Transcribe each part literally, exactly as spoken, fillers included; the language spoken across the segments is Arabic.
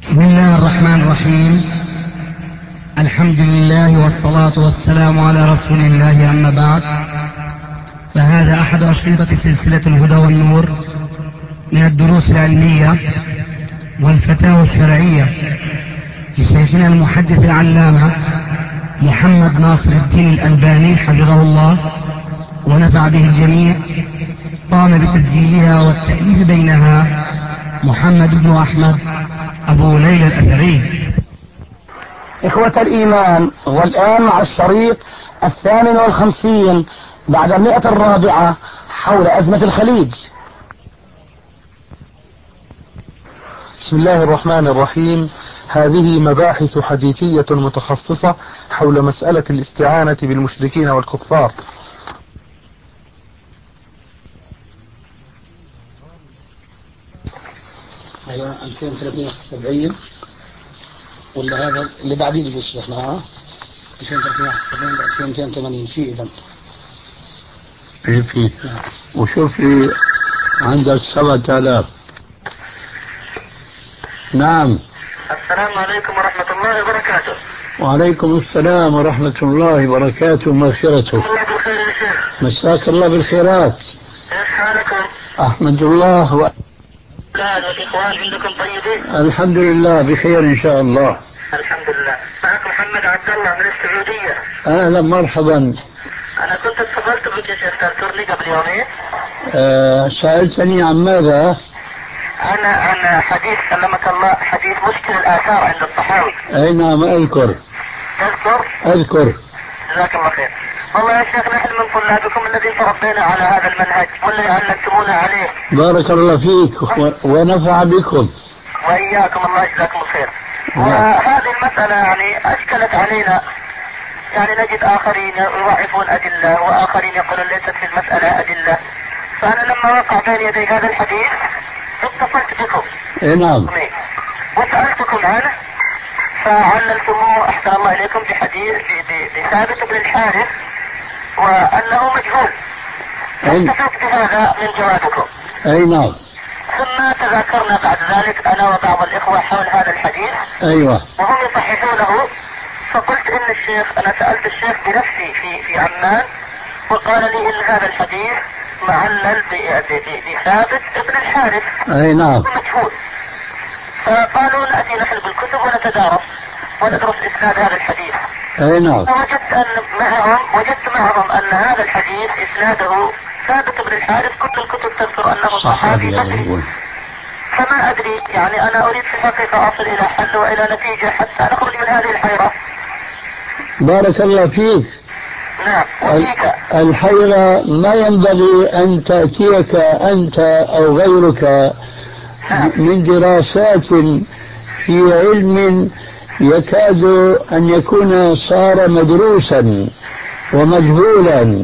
بسم الله الرحمن الرحيم. الحمد لله والصلاة والسلام على رسول الله، أما بعد، فهذا أحد أشرطة سلسلة الهدى والنور من الدروس العلمية والفتاوى الشرعية لشيخنا المحدث العلامة محمد ناصر الدين الألباني حفظه الله ونفع به الجميع. قام بتسجيلها والتأليف بينها محمد بن أحمد أبو ليلى الأثري. إخوة الإيمان، والآن مع الشريط الثامن والخمسين بعد المئة الرابعة حول أزمة الخليج. بسم الله الرحمن الرحيم. هذه مباحث حديثية متخصصة حول مسألة الاستعانة بالمشركين والكفار. أيوة ألفين وثلاثمئة وواحد وسبعين ولا هذا اللي بعدين بيجي الشيخ معاه ألفين وثلاثمئة وواحد وسبعين ل ألفين ومئتين وثمانين في إذا ايه في وشوف لي عندك سبعة آلاف. نعم. السلام عليكم ورحمة الله وبركاته. وعليكم السلام ورحمة الله وبركاته ومغفرته. الله بالخير يا شيخ. مساك الله بالخيرات. كيف حالكم؟ أحمد الله و... لا الإخوان عندكم طيبين؟ الحمد لله بخير إن شاء الله. الحمد لله. معك محمد عبد الله من السعودية. أهلا مرحبا. أنا كنت اتصلت بك يا شيخ تذكرني قبل يومين. أه سألتني عن ماذا؟ أنا عن حديث سلمك الله، حديث مشكل الآثار عند الطحاوي. أي نعم أذكر. تذكر؟ أذكر. جزاك الله خير. والله يا شيخ نحن من طلابكم الذين تربينا على هذا المنهج والذي علمتمونا عليه. بارك الله فيك و... ونفع بكم. وإياكم، الله يجزاكم الخير. وهذه المسألة يعني أشكلت علينا، يعني نجد آخرين يضعفون أدلة وآخرين يقولون ليست في المسألة أدلة. فأنا لما وقع بين يدي هذا الحديث اتصلت بكم. إيه نعم. وسألتكم عنه فعللتموه أحسن الله إليكم بحديث بثابت بن الحارث وأنه مجهول. استفدت بهذا من جوابكم. أي نعم. ثم تذاكرنا بعد ذلك أنا وبعض الإخوة حول هذا الحديث. أيوة. وهم يصححونه. فقلت إن الشيخ، أنا سألت الشيخ بنفسي في في عمان وقال لي إن هذا الحديث معلل بثابت ابن الحارث. أي نعم. مجهول. فقالوا نأتي نحن بالكتب ونتدارس وندرس إسناد هذا الحديث. أي نعم. فوجدت أن معهم وجدت معهم أن هذا الحديث إسناده ثابت بن الحارث، كل الكتب تذكر أنه صحابي بدري. فما أدري، يعني أنا أريد في الحقيقة أصل إلى حل وإلى نتيجة حتى نخرج من هذه الحيرة. بارك الله فيك. نعم. وفيك. الحيرة ما ينبغي أن تأتيك أنت أو غيرك من دراسات في علم يكاد أن يكون صار مدروسا ومجهولا،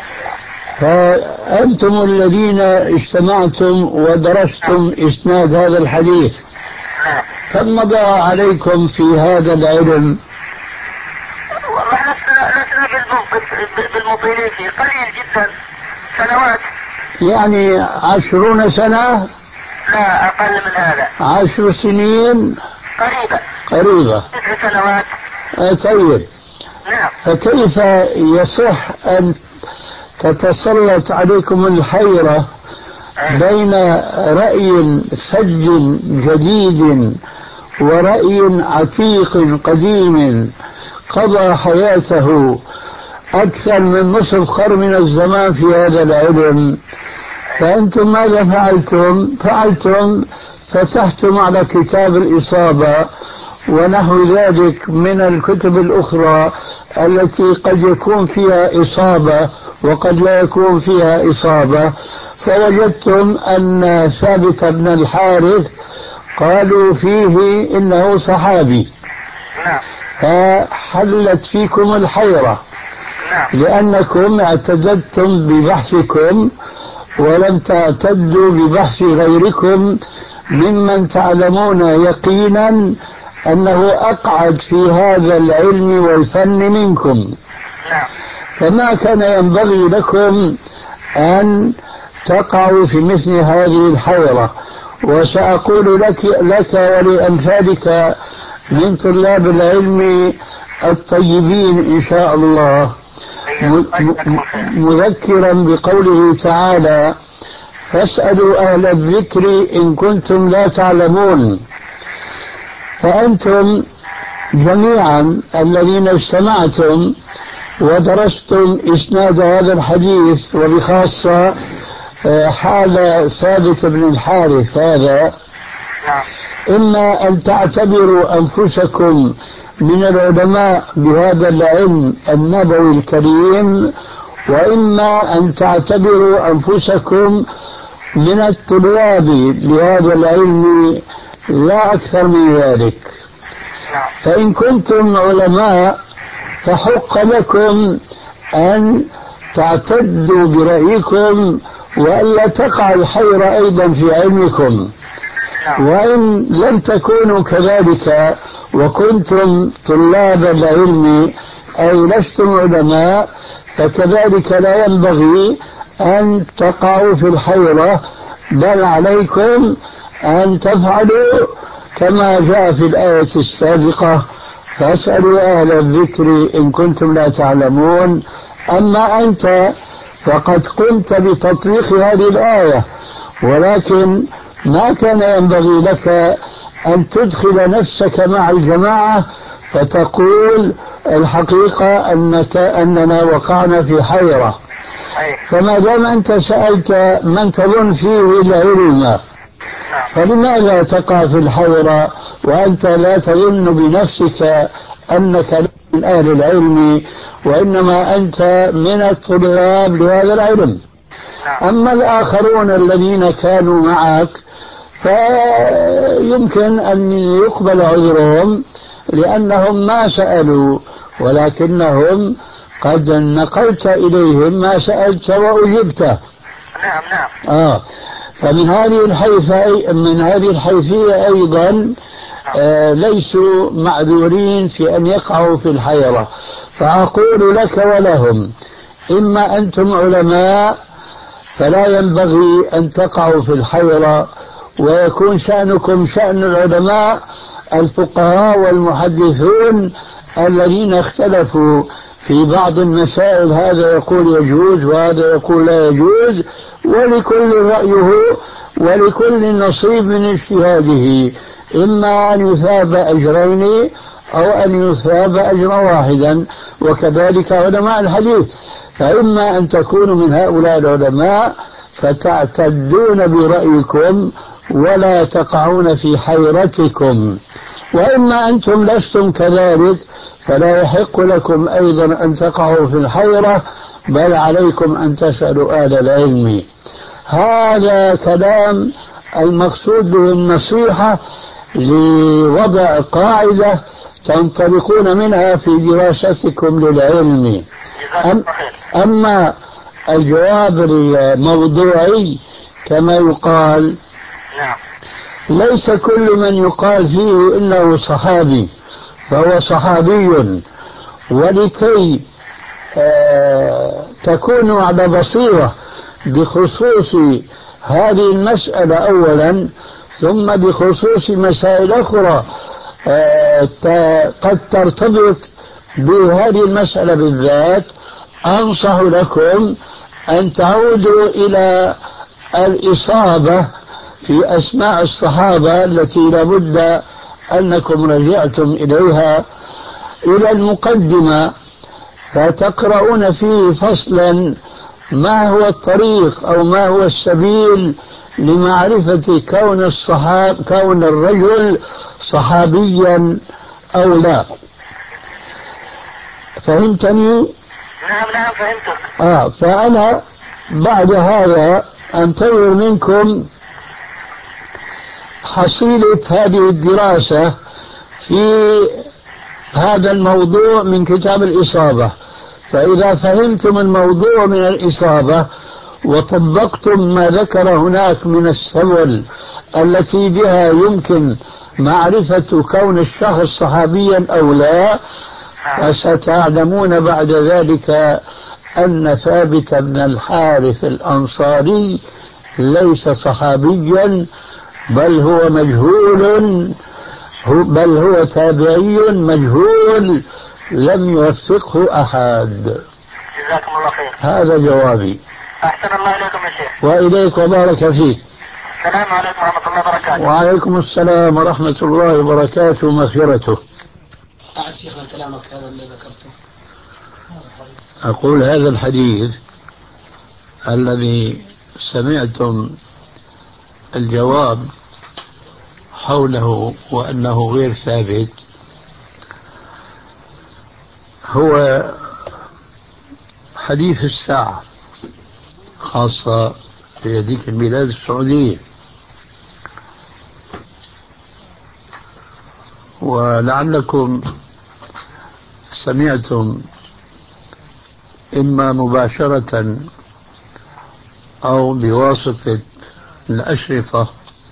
فأنتم الذين اجتمعتم ودرستم إسناد هذا الحديث، كم مضى عليكم في هذا العلم؟ والله لسنا بالمطيلين فيه، قليل جدا، سنوات. يعني عشرون سنة؟ لا أقل من هذا. عشر سنين؟ قريبا. قريبة. تسع سنوات. آه طيب. نعم. فكيف يصح أن تتسلط عليكم الحيرة بين رأي فج جديد ورأي عتيق قديم قضى حياته أكثر من نصف قرن من الزمان في هذا العلم؟ فأنتم ماذا فعلتم؟ فعلتم فتحتم على كتاب الإصابة ونحو ذلك من الكتب الأخرى التي قد يكون فيها إصابة وقد لا يكون فيها إصابة، فوجدتم أن ثابت بن الحارث قالوا فيه إنه صحابي. نعم. فحلت فيكم الحيرة. نعم. لأنكم اعتددتم ببحثكم ولم تعتدوا ببحث غيركم ممن تعلمون يقينا أنه أقعد في هذا العلم والفن منكم. نعم. فما كان ينبغي لكم أن تقعوا في مثل هذه الحيرة. وسأقول لك, لك ولأمثالك من طلاب العلم الطيبين إن شاء الله، مذكرا بقوله تعالى: فاسألوا أهل الذكر إن كنتم لا تعلمون. فأنتم جميعا الذين استمعتم ودرستم إسناد هذا الحديث، وبخاصة حال ثابت بن الحارث هذا، إما أن تعتبروا أنفسكم من العلماء بهذا العلم النبوي الكريم، وإما أن تعتبروا أنفسكم من الطلاب لهذا العلم لا أكثر من ذلك. فإن كنتم علماء فحق لكم أن تعتدوا برأيكم وألا تقع الحيرة أيضا في علمكم. وإن لم تكونوا كذلك وكنتم طلاب العلم أي لستم علماء، فكذلك لا ينبغي أن تقعوا في الحيرة، بل عليكم أن تفعلوا كما جاء في الآية السابقة: فاسألوا أهل الذكر إن كنتم لا تعلمون. أما أنت فقد قمت بتطبيق هذه الآية، ولكن ما كان ينبغي لك أن تدخل نفسك مع الجماعة فتقول الحقيقة أنك أننا وقعنا في حيرة. فما دام أنت سألت من تظن فيه العلم، فلماذا تقع في الحيرة وأنت لا تظن بنفسك أنك من أهل العلم، وإنما أنت من الطلاب لهذا العلم؟ أما الآخرون الذين كانوا معك فيمكن أن يقبل عذرهم لأنهم ما سألوا، ولكنهم قد نقلت إليهم ما سألت وأجبته. نعم نعم. آه فمن هذه الحيثية من هذه الحيثية أيضا آه ليسوا معذورين في أن يقعوا في الحيرة. فأقول لك ولهم: إما أنتم علماء فلا ينبغي أن تقعوا في الحيرة، ويكون شأنكم شأن العلماء الفقهاء والمحدثون الذين اختلفوا في بعض المسائل، هذا يقول يجوز وهذا يقول لا يجوز، ولكل رأيه ولكل نصيب من اجتهاده، إما أن يثاب أجرين أو أن يثاب أجرا واحدا. وكذلك علماء الحديث، فإما أن تكونوا من هؤلاء العلماء فتعتدون برأيكم ولا تقعون في حيرتكم، وإما أنتم لستم كذلك فلا يحق لكم أيضا أن تقعوا في الحيرة، بل عليكم أن تسألوا أهل العلم. هذا كلام المقصود به النصيحة لوضع قاعدة تنطلقون منها في دراستكم للعلم. أم أما الجواب الموضوعي كما يقال، ليس كل من يقال فيه إنه صحابي فهو صحابي. ولكي آه تكونوا على بصيرة بخصوص هذه المسألة أولا، ثم بخصوص مسائل أخرى آه قد ترتبط بهذه المسألة بالذات، أنصح لكم أن تعودوا إلى الإصابة في أسماء الصحابة التي لابد أنكم رجعتم إليها، إلى المقدمة، فتقرؤون فيه فصلا ما هو الطريق أو ما هو السبيل لمعرفة كون الصحاب كون الرجل صحابيا أو لا. فهمتني؟ نعم نعم فهمتك. آه فأنا بعد هذا أنتظر منكم حصيلة هذه الدراسة في هذا الموضوع من كتاب الإصابة. فإذا فهمتم الموضوع من الإصابة وطبقتم ما ذكر هناك من السبل التي بها يمكن معرفة كون الشخص صحابيا أو لا، فستعلمون بعد ذلك أن ثابت بن الحارث الأنصاري ليس صحابيا، بل هو مجهول، هو بل هو تابعي مجهول لم يوثقه أحد. جزاكم الله خير. هذا جوابي. أحسن الله إليكم يا شيخ. وإليك وبارك فيك. السلام عليكم ورحمة الله وبركاته. وعليكم السلام ورحمة الله وبركاته ومغفرته. أعد شيخنا كلامك هذا اللي ذكرته. أقول هذا الحديث الذي سمعتم الجواب حوله وأنه غير ثابت هو حديث الساعة، خاصة في هذيك البلاد السعودية. ولعلكم سمعتم إما مباشرة أو بواسطة الأشرطة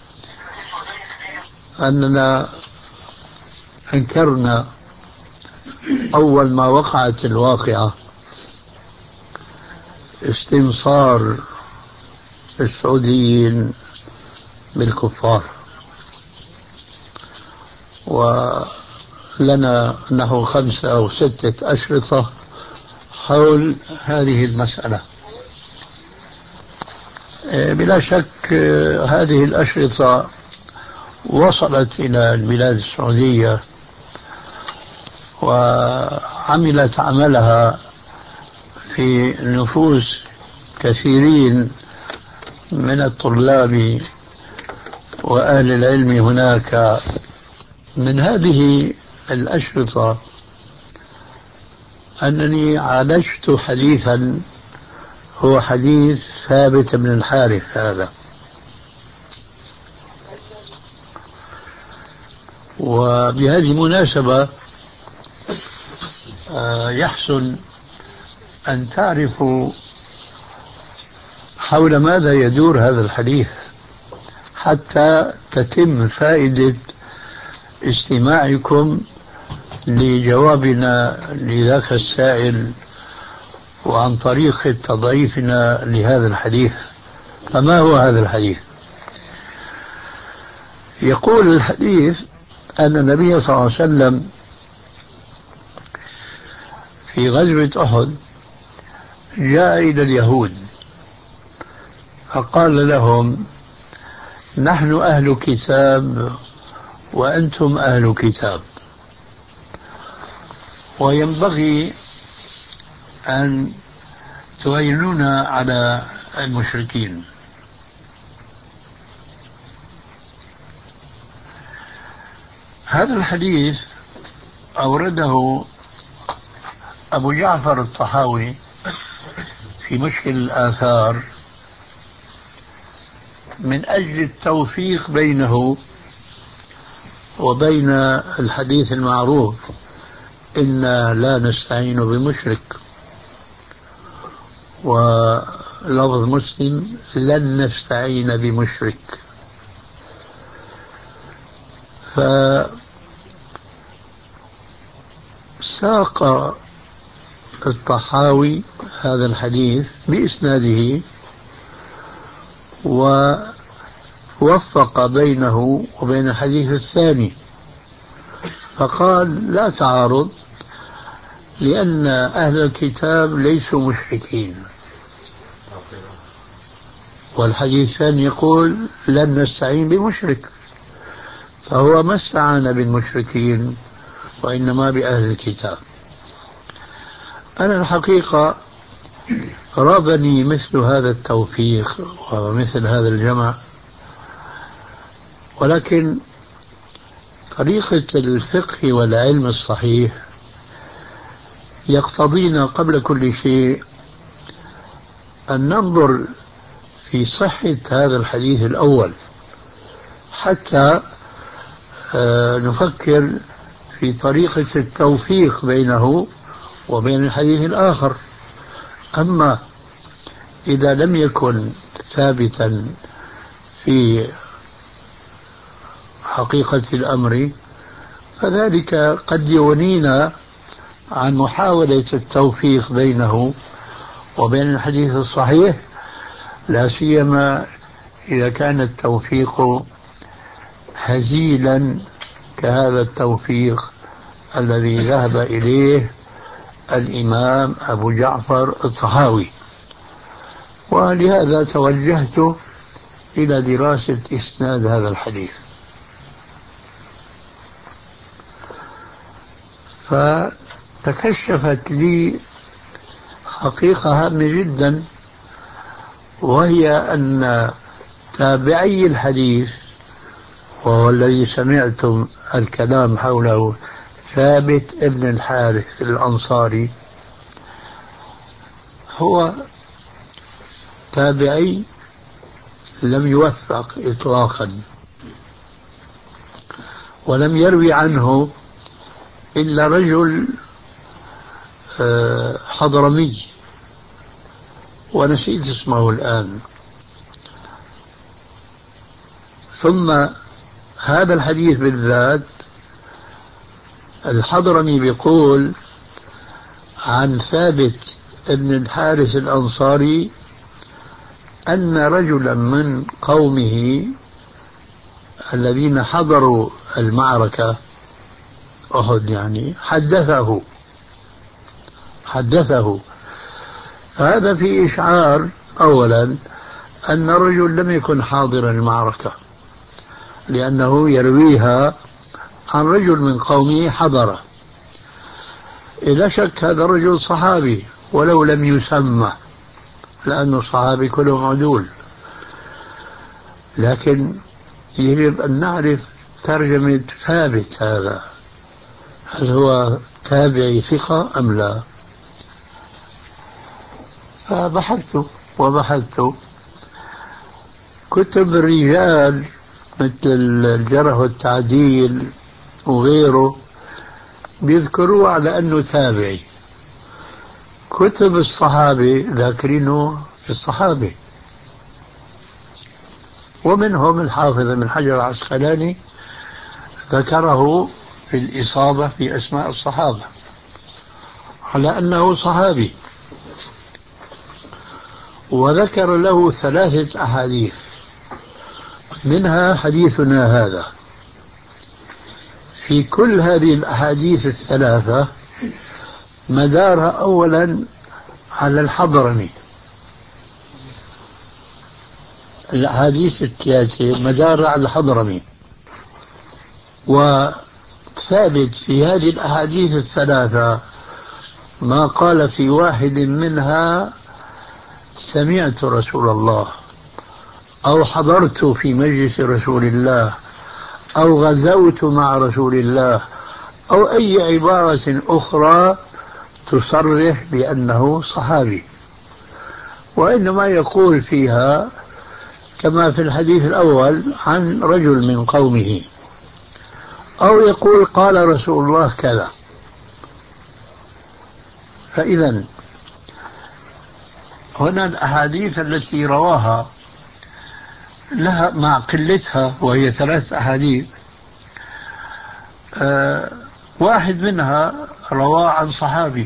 أننا أنكرنا أول ما وقعت الواقعة استنصار السعوديين بالكفار، ولنا نحو خمسة أو ستة أشرطة حول هذه المسألة. بلا شك هذه الأشرطة وصلت إلى البلاد السعودية وعملت عملها في نفوس كثيرين من الطلاب وأهل العلم هناك. من هذه الأشرطة أنني عالجت حديثا هو حديث ثابت بن الحارث هذا، وبهذه المناسبة يحسن أن تعرفوا حول ماذا يدور هذا الحديث حتى تتم فائدة استماعكم لجوابنا لذاك السائل وعن طريق تضعيفنا لهذا الحديث. فما هو هذا الحديث؟ يقول الحديث أن النبي صلى الله عليه وسلم في غزوة أحد جاء إلى اليهود فقال لهم: نحن أهل كتاب وأنتم أهل كتاب، وينبغي أن تعينونا على المشركين. هذا الحديث أورده أبو جعفر الطحاوي في مشكل الآثار من أجل التوفيق بينه وبين الحديث المعروف: إنا لا نستعين بمشرك، ولفظ مسلم: لن نستعين بمشرك. فساق الطحاوي هذا الحديث بإسناده ووفق بينه وبين الحديث الثاني، فقال: لا تعارض، لأن أهل الكتاب ليسوا مشركين، والحديث الثاني يقول: لن نستعين بمشرك، فهو ما استعان بالمشركين وإنما بأهل الكتاب. أنا الحقيقة رابني مثل هذا التوفيق ومثل هذا الجمع، ولكن طريقة الفقه والعلم الصحيح يقتضينا قبل كل شيء أن ننظر في صحة هذا الحديث الأول حتى نفكر في طريقة التوفيق بينه وبين الحديث الآخر. أما إذا لم يكن ثابتا في حقيقة الأمر فذلك قد يغنينا عن محاولة التوفيق بينه وبين الحديث الصحيح، لا سيما إذا كان التوفيق هزيلا كهذا التوفيق الذي ذهب إليه الإمام أبو جعفر الطحاوي. ولهذا توجهت إلى دراسة إسناد هذا الحديث، فتكشفت لي حقيقة هامة جدا، وهي أن تابعي الحديث، وهو الذي سمعتم الكلام حوله، ثابت ابن الحارث الأنصاري، هو تابعي لم يوثق إطلاقا، ولم يروي عنه إلا رجل حضرمي ونسيت اسمه الآن. ثم هذا الحديث بالذات الحضرمي بيقول عن ثابت ابن الحارث الأنصاري أن رجلا من قومه الذين حضروا المعركة أحد يعني حدثه حدثه فهذا في إشعار أولا أن رجل لم يكن حاضرا المعركة، لأنه يرويها عن رجل من قومه حضره. إلا شك هذا رجل صحابي ولو لم يسمى، لأنه صحابي كلهم عدول، لكن يجب أن نعرف ترجمة ثابت هذا، هل هو تابعي ثقة أم لا؟ فبحثت وبحثت كتب الرجال مثل الجرح والتعديل وغيره بيذكروا على أنه تابعي. كتب الصحابة ذاكرينه في الصحابة، ومنهم الحافظ ابن حجر العسقلاني ذكره في الإصابة في أسماء الصحابة على أنه صحابي، وذكر له ثلاثة أحاديث، منها حديثنا هذا. في كل هذه الأحاديث الثلاثة مدارها أولا على الحضرمي، الأحاديث الثلاثة مدارها على الحضرمي، وثابت في هذه الأحاديث الثلاثة ما قال في واحد منها سمعت رسول الله، أو حضرت في مجلس رسول الله، أو غزوت مع رسول الله، أو أي عبارة أخرى تصرح بأنه صحابي، وإنما يقول فيها كما في الحديث الأول عن رجل من قومه، أو يقول قال رسول الله كذا. فإذا هنا الأحاديث التي رواها لها مع قلتها، وهي ثلاث أحاديث، أه واحد منها رواه عن صحابي،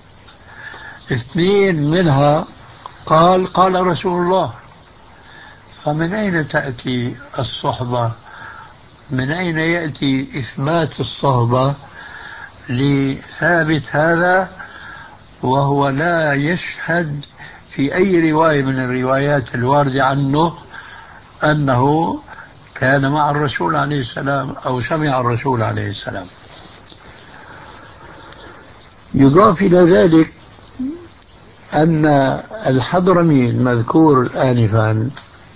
اثنين منها قال قال رسول الله. فمن أين تأتي الصحبة؟ من أين يأتي إثبات الصحبة لثابت هذا وهو لا يشهد في أي رواية من الروايات الواردة عنه أنه كان مع الرسول عليه السلام أو سمع الرسول عليه السلام؟ يضاف إلى ذلك أن الحضرمي المذكور آنفا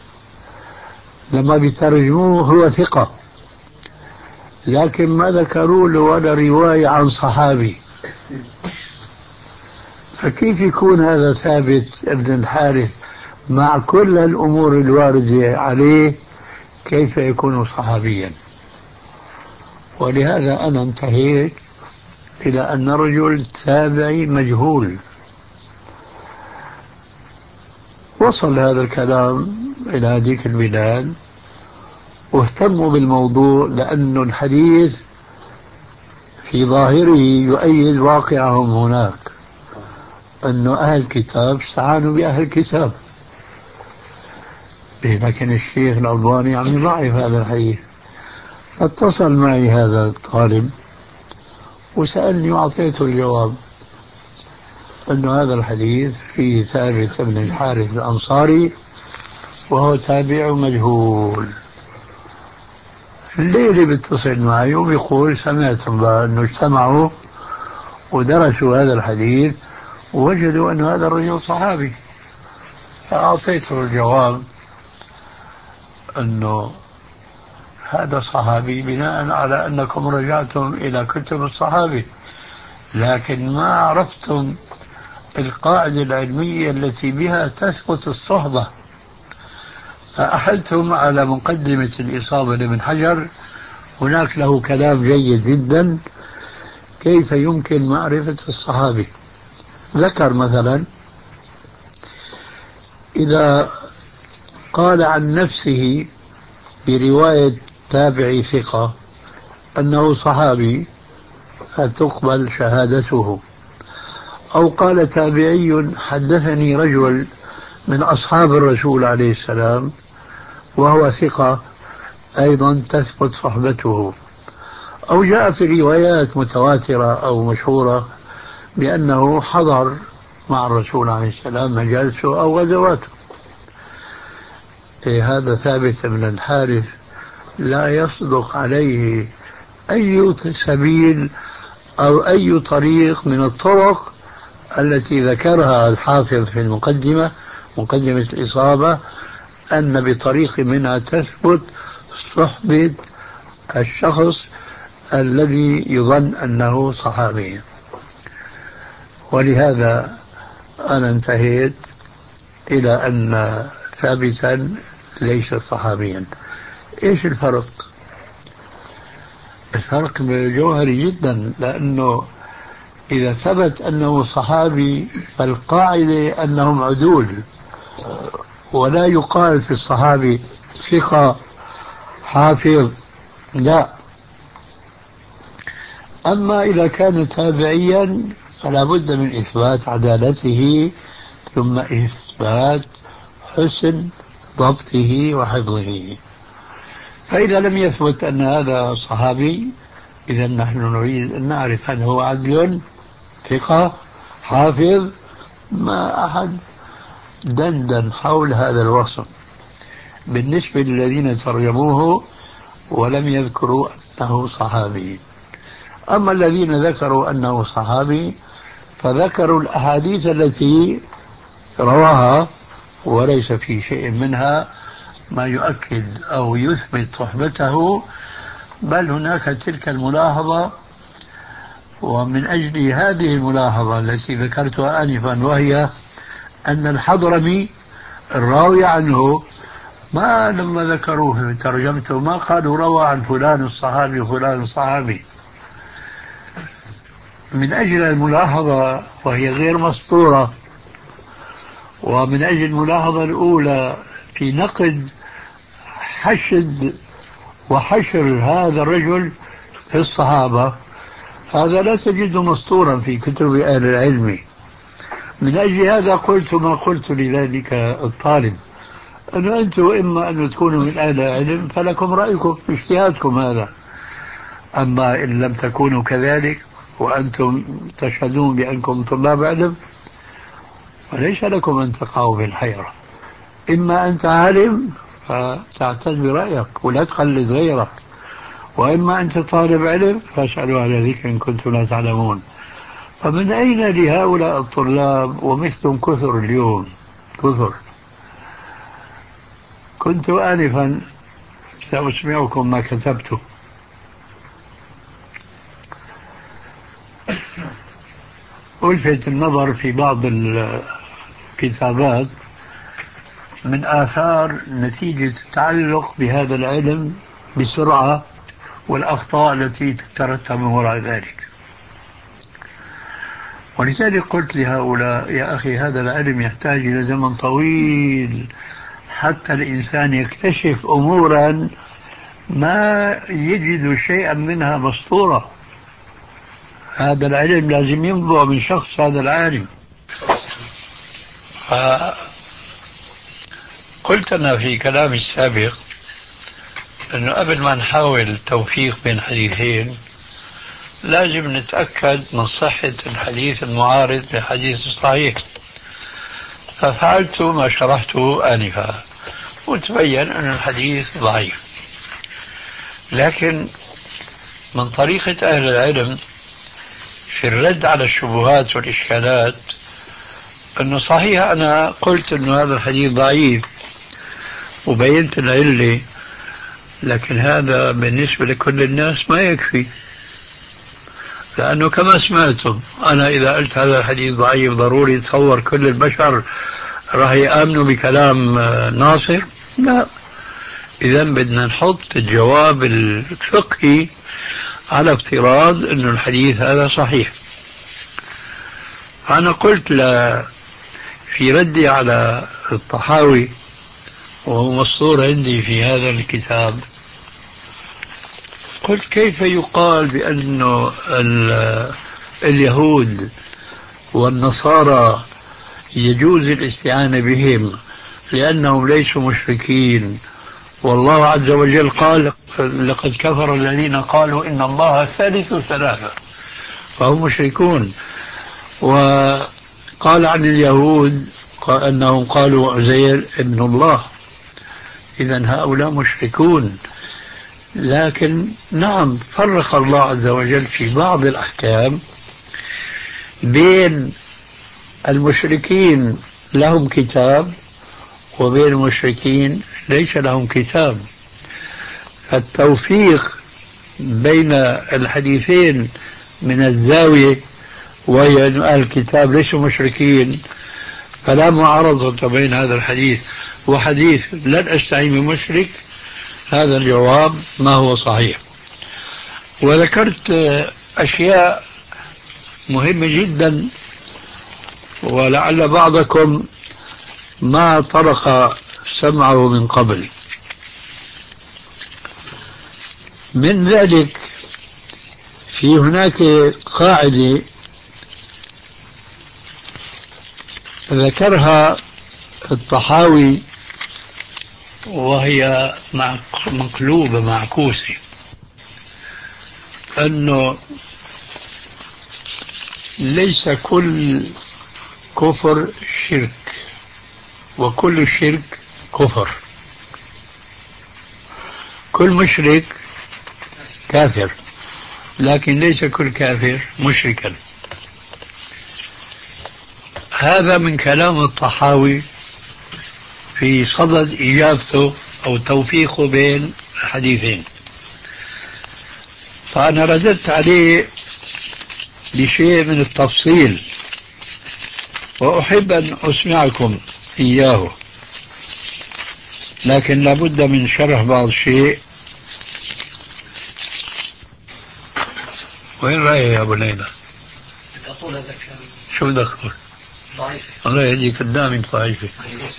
لما بيترجموه هو ثقة، لكن ما ذكروا له ولا رواية عن صحابي، فكيف يكون هذا ثابت ابن الحارث مع كل الأمور الواردة عليه كيف يكون صحابيا؟ ولهذا أنا انتهيت إلى أن رجل تابعي مجهول. وصل هذا الكلام إلى هذيك البلاد واهتموا بالموضوع، لأن الحديث في ظاهره يؤيد واقعهم هناك، أن أهل الكتاب استعانوا بأهل الكتاب، لكن الشيخ الألباني عم يضعف هذا الحديث فاتصل معي هذا الطالب وسألني وأعطيته الجواب أن هذا الحديث فيه ثابت بن الحارث الأنصاري وهو تابع مجهول. الليلة بيتصل معي وبيقول سمعتم أنه اجتمعوا ودرسوا هذا الحديث ووجدوا أن هذا الرجل صحابي. فأعطيته الجواب أنه هذا صحابي بناء على أنكم رجعتم إلى كتب الصحابي، لكن ما عرفتم القاعدة العلمية التي بها تثبت الصحبة. فأحلتم على مقدمة الإصابة لابن حجر، هناك له كلام جيد جدا كيف يمكن معرفة الصحابي. ذكر مثلا إذا قال عن نفسه برواية تابعي ثقة أنه صحابي فتقبل شهادته، أو قال تابعي حدثني رجل من أصحاب الرسول عليه السلام وهو ثقة أيضا تثبت صحبته، أو جاء في روايات متواترة أو مشهورة بأنه حضر مع الرسول عليه السلام مجالسه أو غزواته. إيه هذا ثابت بن الحارث لا يصدق عليه أي سبيل أو أي طريق من الطرق التي ذكرها الحافظ في المقدمة مقدمة الإصابة أن بطريق منها تثبت صحبة الشخص الذي يظن أنه صحابي. ولهذا أنا انتهيت إلى أن ثابتا ليس صحابيا. إيش الفرق؟ الفرق جوهري جدا، لأنه إذا ثبت أنه صحابي فالقاعدة أنهم عدول، ولا يقال في الصحابي ثقة حافظ، لا. أما إذا كان تابعيا فلا بد من إثبات عدالته ثم إثبات حسن ضبطه وحفظه. فإذا لم يثبت أن هذا صحابي إذا نحن نريد أن نعرف هل هو عدل ثقة حافظ. ما أحد دندن حول هذا الوصف بالنسبة للذين ترجموه ولم يذكروا أنه صحابي. أما الذين ذكروا أنه صحابي فذكروا الأحاديث التي رواها وليس في شيء منها ما يؤكد أو يثبت صحبته، بل هناك تلك الملاحظة. ومن أجل هذه الملاحظة التي ذكرتها آنفا، وهي أن الحضرمي الراوي عنه ما لما ذكروه في ترجمته ما قالوا روى عن فلان الصحابي وفلان الصحابي. من أجل الملاحظة وهي غير مسطورة، ومن أجل الملاحظة الأولى في نقد حشد وحشر هذا الرجل في الصحابة، هذا لا تجده مسطورا في كتب أهل العلم. من أجل هذا قلت ما قلت لذلك الطالب، أنه أنتم إما أن تكونوا من أهل العلم فلكم رأيكم في اجتهادكم هذا، أما إن لم تكونوا كذلك وأنتم تشهدون بأنكم طلاب علم فليس لكم أن تقعوا في الحيرة. إما أنت عالم فتعتد برأيك ولا تقلد غيرك، وإما أنت طالب علم فاسألوا على ذكر إن كنتم لا تعلمون. فمن أين لهؤلاء الطلاب ومثلهم كثر اليوم كثر. كنت آنفا سأسمعكم ما كتبته. ألفت النظر في بعض الكتابات من آثار نتيجة التعلق بهذا العلم بسرعة والأخطاء التي تترتب وراء ذلك. ولذلك قلت لهؤلاء يا أخي هذا العلم يحتاج إلى زمن طويل حتى الإنسان يكتشف أمورا ما يجد شيئا منها مسطورة. هذا العلم لازم ينبع من شخص هذا العالم. قلت أنا في كلامي السابق أنه قبل ما نحاول التوفيق بين حديثين لازم نتأكد من صحة الحديث المعارض للحديث الصحيح، ففعلت ما شرحته آنفا وتبين أن الحديث ضعيف. لكن من طريقة أهل العلم في الرد على الشبهات والإشكالات أنه صحيح أنا قلت أنه هذا الحديث ضعيف وبينت العلة، لكن هذا بالنسبة لكل الناس ما يكفي، لأنه كما سمعتم أنا إذا قلت هذا الحديث ضعيف ضروري يتصور كل البشر راح يآمنوا بكلام ناصر؟ لا. إذا بدنا نحط الجواب الفقهي على افتراض أن الحديث هذا صحيح. أنا قلت ل... في ردي على الطحاوي وهو مسطور عندي في هذا الكتاب، قلت كيف يقال بأن اليهود والنصارى يجوز الاستعانة بهم لأنهم ليسوا مشركين، والله عز وجل قال لقد كفر الذين قالوا إن الله ثالث ثلاثة، فهم مشركون. وقال عن اليهود أنهم قالوا عزير ابن الله، إذن هؤلاء مشركون. لكن نعم فرق الله عز وجل في بعض الأحكام بين المشركين لهم كتاب وبين المشركين ليس لهم كتاب. فالتوفيق بين الحديثين من الزاوية وهي أن أهل الكتاب ليسوا مشركين، فلا معارضة بين هذا الحديث وحديث لن أستعين بمشرك، هذا الجواب ما هو صحيح. وذكرت أشياء مهمة جدا ولعل بعضكم ما طرق سمعه من قبل. من ذلك في هناك قاعدة ذكرها الطحاوي وهي مقلوبة معكوسة، أنه ليس كل كفر شرك وكل شرك كفر. كل مشرك كافر لكن ليس كل كافر مشركا. هذا من كلام الطحاوي في صدد إجابته أو توفيقه بين الحديثين، فأنا رددت عليه بشيء من التفصيل وأحب أن أسمعكم إياه، لكن لابد من شرح بعض الشيء. وين رأيه يا أبو ليلى؟ شو دخل؟ الله يهديك قدامي ضعيفة.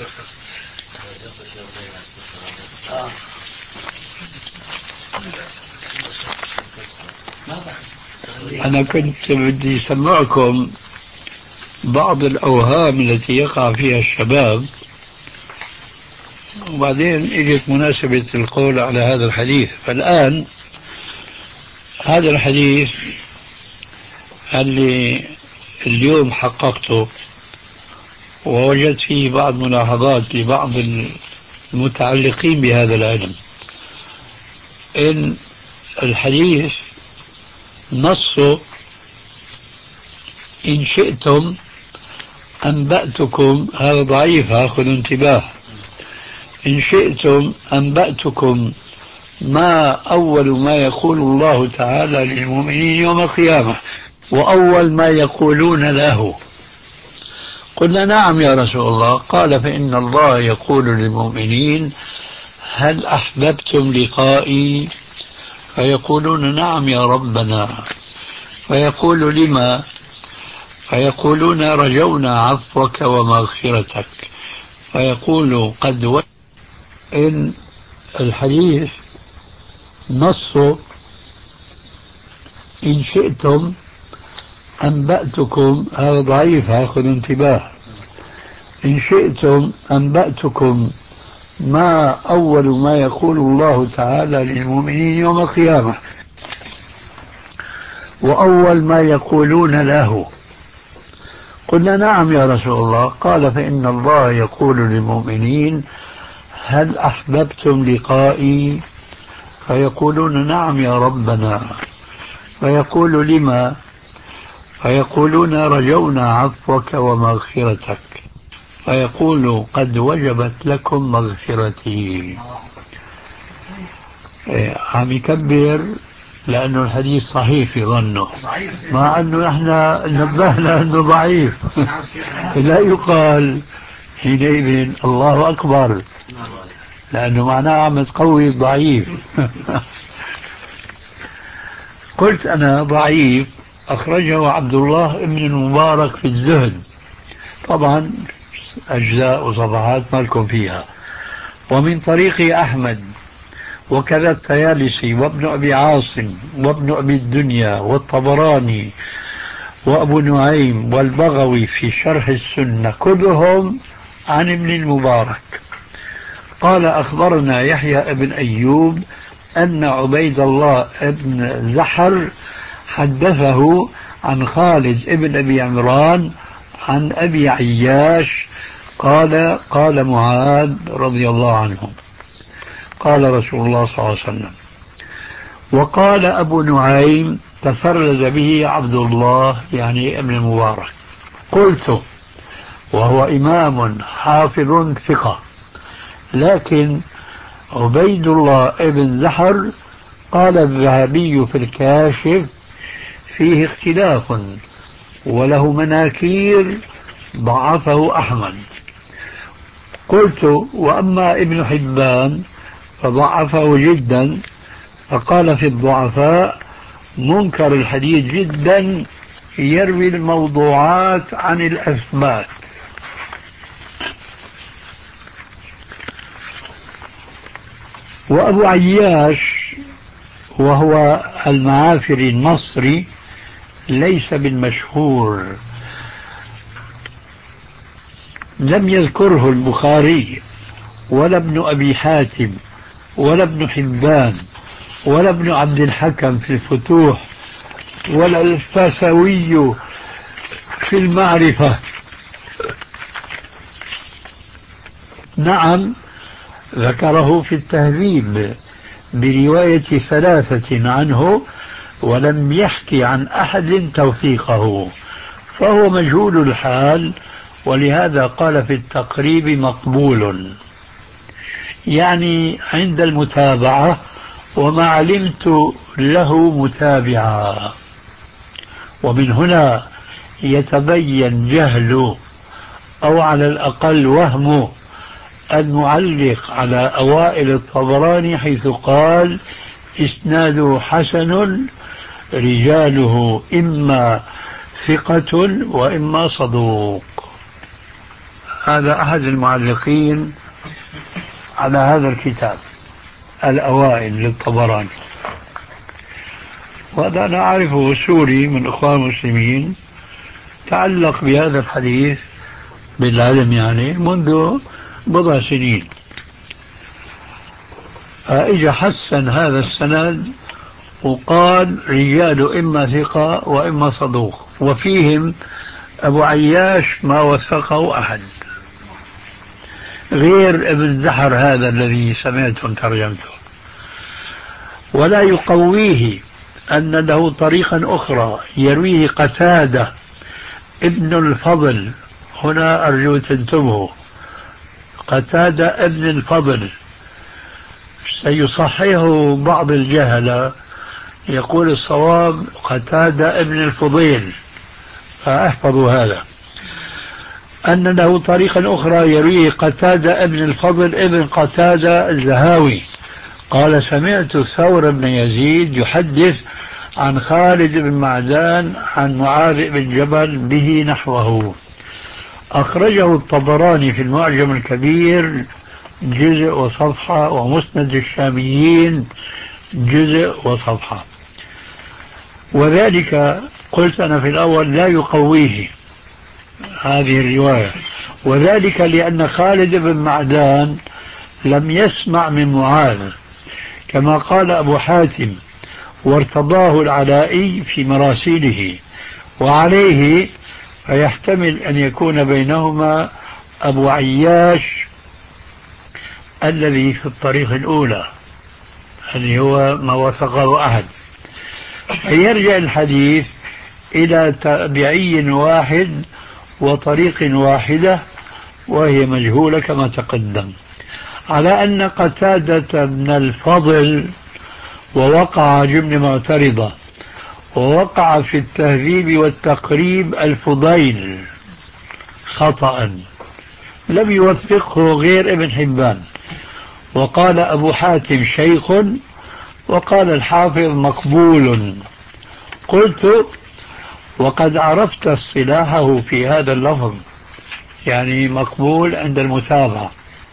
أنا كنت بدي أسمعكم بعض الأوهام التي يقع فيها الشباب، وبعدين إجت مناسبة القول على هذا الحديث. فالآن هذا الحديث اللي اليوم حققته ووجدت فيه بعض ملاحظات لبعض المتعلقين بهذا العلم، إن الحديث نصه إن شئتم أنبأتكم، هذا ضعيف أخذ انتباه، إن شئتم أنبأتكم ما أول ما يقول الله تعالى للمؤمنين يوم القيامة وأول ما يقولون له. قلنا نعم يا رسول الله. قال فإن الله يقول للمؤمنين هل أحببتم لقائي؟ فيقولون نعم يا ربنا. فيقول لما؟ فيقولون رجونا عفوك ومغفرتك. فيقول قد و... إن الحديث نصه إن شئتم أنبأتكم، هذا ضعيف أخذ انتباه، إن شئتم أنبأتكم ما أول ما يقول الله تعالى للمؤمنين يوم القيامة، وأول ما يقولون له؟ قلنا نعم يا رسول الله. قال فإن الله يقول للمؤمنين هل أحببتم لقائي؟ فيقولون نعم يا ربنا. فيقول لما؟ فيقولون رجونا عفوك ومغفرتك. فيقول قد وجبت لكم مغفرتي. إيه عم يكبر لأنه الحديث صحيح في ظنه، مع أنه إحنا نبهنا أنه ضعيف. لا يقال حينئذ الله أكبر، لأنه معناه عم تقوي الضعيف. قلت أنا ضعيف أخرجه عبد الله بن المبارك في الزهد، طبعا أجزاء وصفحات ما لكم فيها، ومن طريق أحمد، وكذا الطيالسي وابن أبي عاصم وابن أبي الدنيا والطبراني وأبو نعيم والبغوي في شرح السنة، كلهم عن ابن المبارك. قال أخبرنا يحيى بن أيوب أن عبيد الله بن زحر حدثه عن خالد بن أبي عمران عن أبي عياش قال قال معاذ رضي الله عنه قال رسول الله صلى الله عليه وسلم. وقال أبو نعيم تفرد به عبد الله يعني ابن المبارك. قلت وهو إمام حافظ ثقة، لكن عبيد الله ابن زحر قال الذهبي في الكاشف فيه اختلاف وله مناكير ضعفه أحمد. قلت وأما ابن حبان فضعفه جدا، فقال في الضعفاء منكر الحديث جدا يروي الموضوعات عن الأثبات. وأبو عياش وهو المعافري المصري ليس بالمشهور، لم يذكره البخاري ولا ابن أبي حاتم ولا ابن حبان ولا ابن عبد الحكم في الفتوح ولا الفاسوي في المعرفة. نعم ذكره في التهذيب برواية ثلاثة عنه، ولم يحكي عن أحد توثيقه، فهو مجهول الحال، ولهذا قال في التقريب مقبول، يعني عند المتابعة، وما علمت له متابعا. ومن هنا يتبين جهل أو على الأقل وهم المعلق على أوائل الطبراني حيث قال إسناده حسن رجاله إما ثقة وإما صدوق. هذا أحد المعلقين على هذا الكتاب الأوائل للطبراني، وهذا أنا أعرفه سوري من أخوان المسلمين تعلق بهذا الحديث بالعلم يعني منذ بضع سنين، فإجا حسن هذا السند وقال رجال إما ثقة وإما صدوق، وفيهم أبو عياش ما وثقه أحد غير ابن زحر هذا الذي سمعتم ترجمته. ولا يقويه أن له طريقا أخرى يرويه قتادة ابن الفضل، هنا أرجو تنتبهوا، قتادة ابن الفضل سيصححه بعض الجهلة يقول الصواب قتادة ابن الفضيل، فاحفظوا هذا، أن له طريقا أخرى يرويه قتادة ابن الفضل ابن قتادة الزهاوي قال سمعت ثور بن يزيد يحدث عن خالد بن معدان عن معاذ بن جبل به نحوه. أخرجه الطبراني في المعجم الكبير جزء وصفحة، ومسند الشاميين جزء وصفحة. وذلك قلت أنا في الأول لا يقويه هذه الرواية، وذلك لأن خالد بن معدان لم يسمع من معاذ كما قال أبو حاتم وارتضاه العلائي في مراسيله، وعليه فيحتمل أن يكون بينهما أبو عياش الذي في الطريق الأولى اللي هو ما وثقه أحد، فيرجع الحديث إلى تابعي واحد وطريق واحدة وهي مجهولة كما تقدم، على أن قتادة بن الفضل ووقع جملة معترضة ووقع في التهذيب والتقريب الفضيل خطأ لم يوثقه غير ابن حبان، وقال أبو حاتم شيخ، وقال الحافظ مقبول. قلت وقد عرفت اصطلاحه في هذا اللفظ، يعني مقبول عند المتابعة،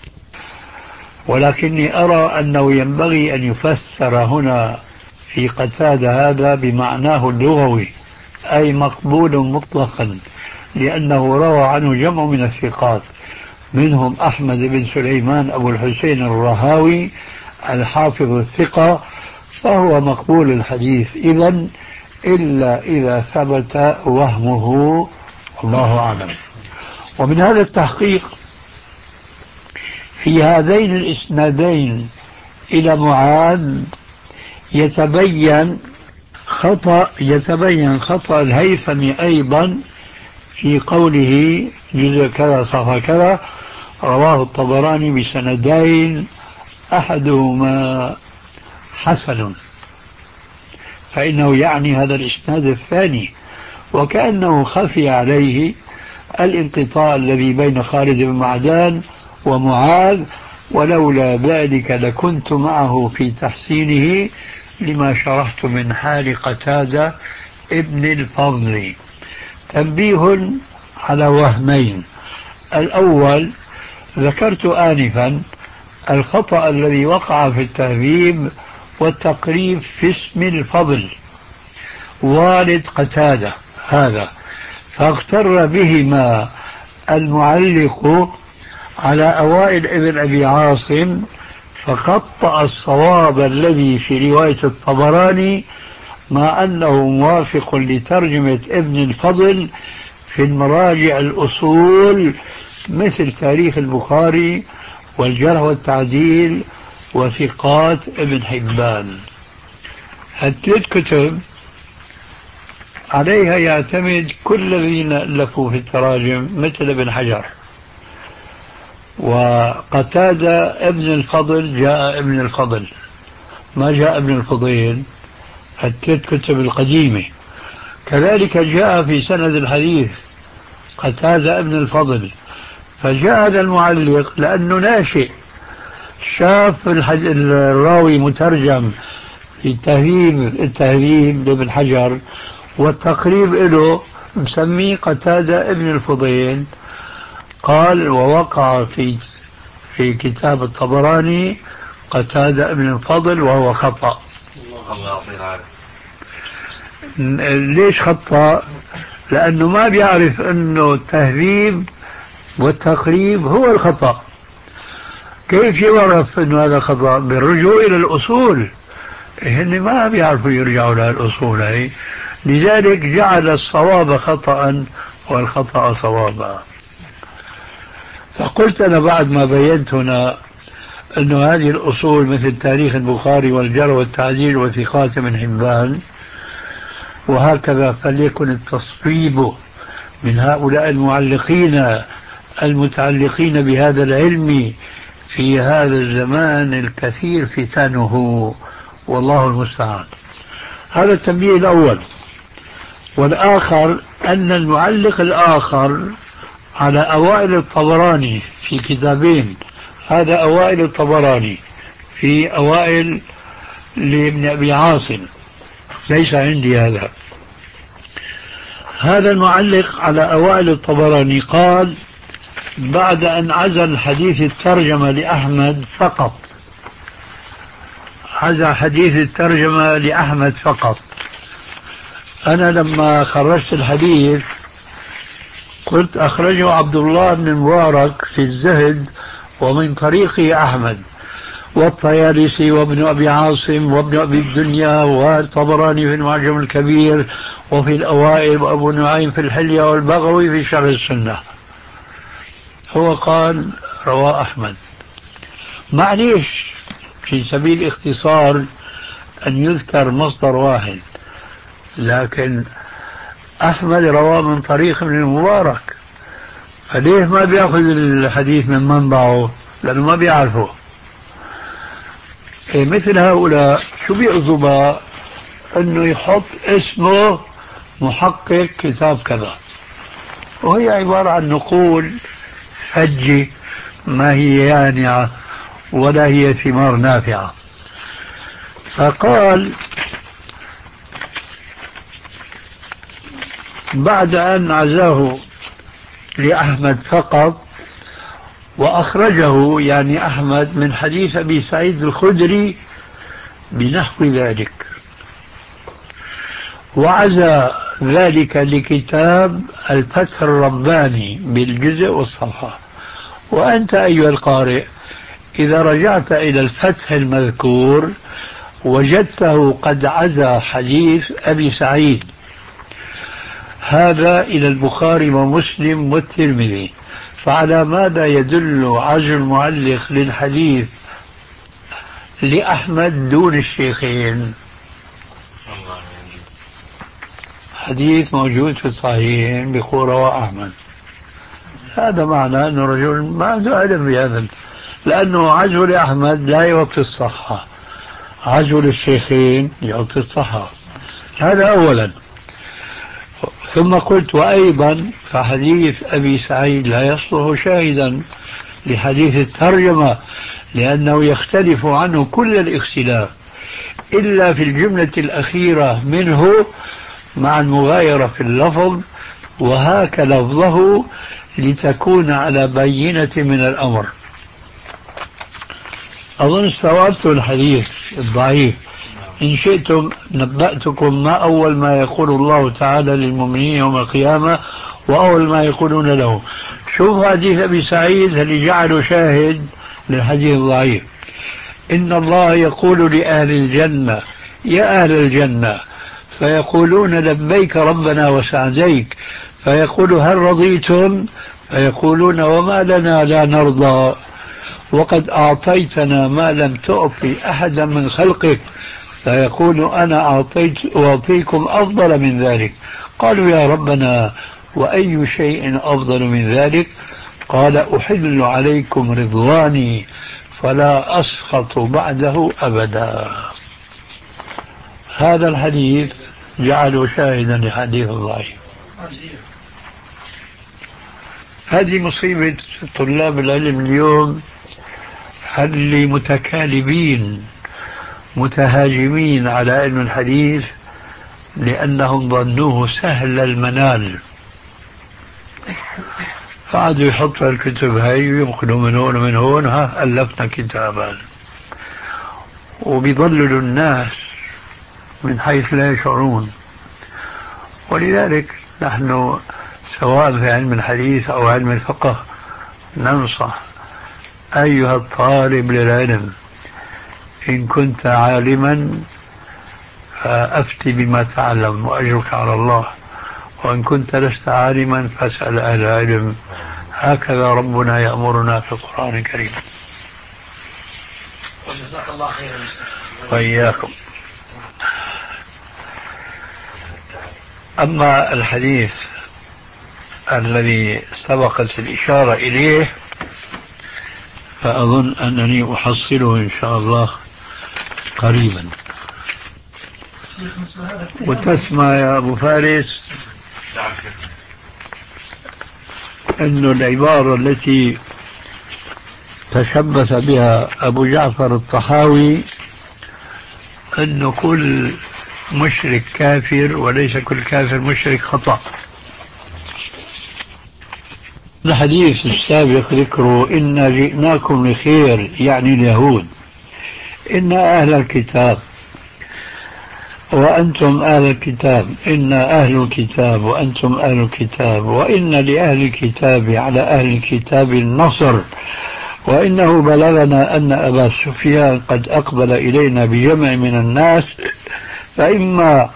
ولكني أرى أنه ينبغي أن يفسر هنا في قتادة هذا بمعناه اللغوي، أي مقبول مطلقا، لأنه روى عنه جمع من الثقات، منهم أحمد بن سليمان أبو الحسين الرهاوي الحافظ الثقة، فهو مقبول الحديث إذن، إلا إذا ثبت وهمه، والله أعلم. ومن هذا التحقيق في هذين الإسنادين إلى معاذ يتبين خطأ يتبين خطأ الهيثمي أيضا في قوله جزء كذا صفحة كذا رواه الطبراني بسندين أحدهما حسن، فإنه يعني هذا الإسناد الثاني، وكأنه خفي عليه الانقطاع الذي بين خالد بن معدان ومعاذ، ولولا ذلك لكنت معه في تحسينه لما شرحت من حال قتادة ابن الفضل. تنبيه على وهمين: الأول ذكرت آنفا الخطأ الذي وقع في التهذيب والتقريب في اسم الفضل والد قتادة هذا، فاغتر بهما المعلق على أوائل ابن أبي عاصم، فقطع الصواب الذي في رواية الطبراني، مع أنه موافق لترجمة ابن الفضل في المراجع الأصول مثل تاريخ البخاري والجرح والتعديل وثقات ابن حبان. هالثلاث كتب عليها يعتمد كل الذين ألفوا في التراجم مثل ابن حجر. وقتادة ابن الفضل جاء ابن الفضل، ما جاء ابن الفضيل، الثلاث كتب القديمة. كذلك جاء في سند الحديث قتادة ابن الفضل، فجاء هذا المعلق لأنه ناشئ شاف الراوي مترجم في التهذيب التهذيب لابن حجر والتقريب له مسميه قتادة ابن الفضيل، قال ووقع في في كتاب الطبراني قتادة ابن الفضل وهو خطأ. ليش خطأ؟ لأنه ما بيعرف أنه التهذيب والتقريب هو الخطأ. كيف يعرف أنه هذا خطأ؟ بالرجوع إلى الأصول، هن ما بيعرفوا يرجعوا لها الأصول هي، لذلك جعل الصواب خطأ والخطأ صوابا. فقلت أنا بعد ما بينت هنا أن هذه الأصول مثل تاريخ البخاري والجرح والتعديل وثقات ابن حبان وهكذا، فليكن التصويب من هؤلاء المعلقين المتعلقين بهذا العلم في هذا الزمان الكثير فتنه، والله المستعان. هذا التنبيه الأول. والآخر أن المعلق الآخر على أوائل الطبراني في كتابين، هذا أوائل الطبراني في أوائل لابن أبي عاصم، ليس عندي هذا. هذا المعلق على أوائل الطبراني قال بعد أن عزل حديث الترجمة لأحمد فقط، عزل حديث الترجمة لأحمد فقط. أنا لما خرجت الحديث قلت أخرجه عبد الله بن المبارك في الزهد ومن طريق أحمد والطيالسي وابن أبي عاصم وابن أبي الدنيا والطبراني في المعجم الكبير وفي الأوائل وأبو نعيم في الحلية والبغوي في شرح السنة. هو قال رواه أحمد. معليش في سبيل الاختصار أن يذكر مصدر واحد، لكن أحمد رواه من طريق ابن المبارك، فليه ما بيأخذ الحديث من منبعه؟ لأنه ما بيعرفه. إيه مثل هؤلاء شو بيعزبها أنه يحط اسمه محقق كتاب كذا، وهي عبارة عن نقول فجة ما هي يانعة ولا هي ثمار نافعة. فقال بعد أن عزاه لأحمد فقط وأخرجه يعني أحمد من حديث أبي سعيد الخدري بنحو ذلك، وعزى ذلك لكتاب الفتح الرباني بالجزء والصفحة. وأنت أيها القارئ إذا رجعت إلى الفتح المذكور وجدته قد عزى حديث أبي سعيد هذا إلى البخاري ومسلم والترمذي، فعلى ماذا يدل عزو المعلق للحديث لأحمد دون الشيخين؟ حديث موجود في الصحيحين بقول رواه أحمد، هذا معنى أنه رجل ما عنده علم بهذا، لأنه عزو لأحمد لا يعطي الصحة، عزو للشيخين يعطي الصحة. هذا أولا. ثم قلت وأيضا فحديث أبي سعيد لا يصلح شاهدا لحديث الترجمة، لأنه يختلف عنه كل الاختلاف إلا في الجملة الأخيرة منه مع المغايرة في اللفظ، وهاك لفظه لتكون على بينة من الأمر. أظن استوعبت الحديث الضعيف. إن شئتم نبأتكم ما أول ما يقول الله تعالى للمؤمنين يوم القيامة وأول ما يقولون له. شوف حديث أبي سعيد اللي جعله شاهد للحديث الضعيف. إن الله يقول لأهل الجنة يا أهل الجنة، فيقولون لبيك ربنا وسعديك، فيقول هل رضيتم؟ فيقولون وما لنا لا نرضى وقد أعطيتنا ما لم تعطي أحدا من خلقك، فيقول أنا أعطيت أعطيكم أفضل من ذلك. قالوا يا ربنا وأي شيء أفضل من ذلك؟ قال أحل عليكم رضواني فلا أسخط بعده أبدا. هذا الحديث جعله شاهدا لحديث الضعيف. هذه مصيبة طلاب العلم اليوم، اللي متكالبين متهاجمين على علم الحديث لأنهم ظنوه سهل المنال، فعادوا يحطوا الكتب هاي وينقلوا من هون ومن هون، ها ألفنا كتابا، وبيضللوا الناس من حيث لا يشعرون. ولذلك نحن سواء في علم الحديث أو علم الفقه ننصح أيها الطالب للعلم إن كنت عالما فأفتي بما تعلم وأجرك على الله، وإن كنت لست عالما فاسأل أهل العلم. هكذا ربنا يأمرنا في القرآن الكريم. وجزاك الله خيرا وإياكم. أما الحديث الذي سبقت الإشارة إليه فأظن أنني أحصله إن شاء الله قريبا. وتسمع يا أبو فارس أن العبارة التي تشبث بها أبو جعفر الطحاوي أن كل مشرك كافر وليس كل كافر مشرك خطأ. الحديث السابق ذكره إن جئناكم لخير يعني اليهود، إن أهل الكتاب وأنتم أهل الكتاب، إن أهل الكتاب وأنتم أهل الكتاب، وإن لأهل الكتاب على أهل الكتاب النصر، وإنه بلغنا أن أبا سفيان قد أقبل إلينا بجمع من الناس فإما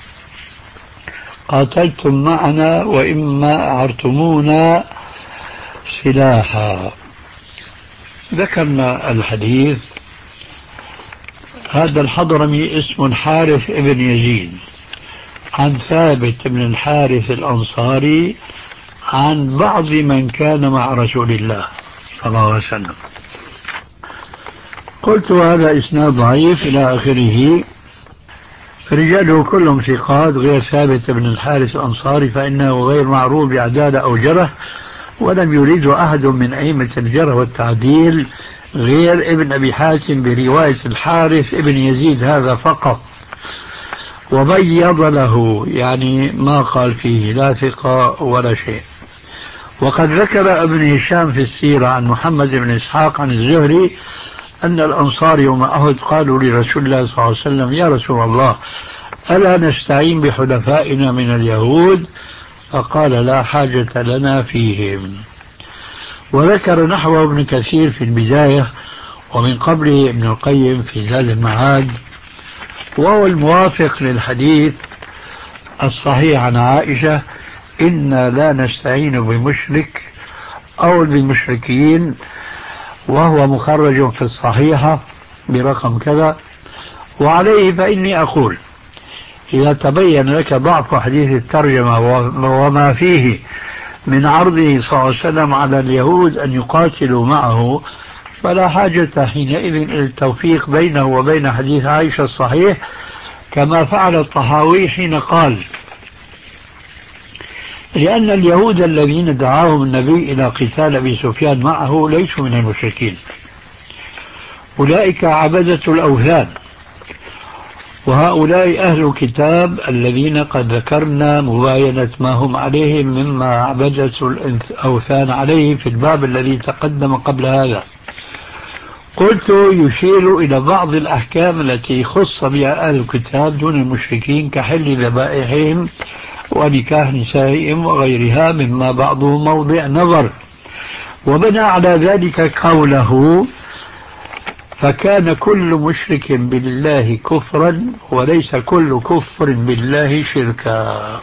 قاتلتم معنا وإما أعرتمونا سلاحا. ذكرنا الحديث. هذا الحضرمي اسمه الحارث ابن يزيد عن ثابت بن الحارث الأنصاري عن بعض من كان مع رسول الله صلى الله عليه وسلم. قلت هذا إسناد ضعيف إلى آخره، رجاله كلهم ثقات غير ثابت بن الحارث الأنصاري فإنه غير معروف بعدالة أو جرح، ولم يريده أحد من أئمة الجرح والتعديل غير ابن أبي حاتم برواية الحارث ابن يزيد هذا فقط، وبيض له يعني ما قال فيه لا ثقة ولا شيء. وقد ذكر ابن هشام في السيرة عن محمد بن إسحاق عن الزهري أن الأنصار يوم أحد قالوا لرسول الله صلى الله عليه وسلم يا رسول الله ألا نستعين بحلفائنا من اليهود؟ فقال لا حاجة لنا فيهم. وذكر نحوه ابن كثير في البداية، ومن قبله ابن القيم في زاد المعاد، وهو الموافق للحديث الصحيح عن عائشة إنا لا نستعين بمشرك أو بالمشركين، وهو مخرج في الصحيحة برقم كذا. وعليه فإني أقول إذا تبين لك ضعف حديث الترجمة وما فيه من عرضه صلى الله عليه وسلم على اليهود أن يقاتلوا معه، فلا حاجة حينئذ إلى التوفيق بينه وبين حديث عائشة الصحيح، كما فعل الطحاوي حين قال لأن اليهود الذين دعاهم النبي إلى قتال أبي سفيان معه ليسوا من المشركين، أولئك عبدة الأوثان، وهؤلاء أهل الكتاب الذين قد ذكرنا مباينة ما هم عليه مما عبدة الأوثان عليه في الباب الذي تقدم قبل هذا. قلت يشير إلى بعض الأحكام التي خص بها أهل الكتاب دون المشركين كحل ذبائحهم ونكاح نسائهم وغيرها مما بعضه موضع نظر، وبنى على ذلك قوله فكان كل مشرك بالله كفرا وليس كل كفر بالله شركا.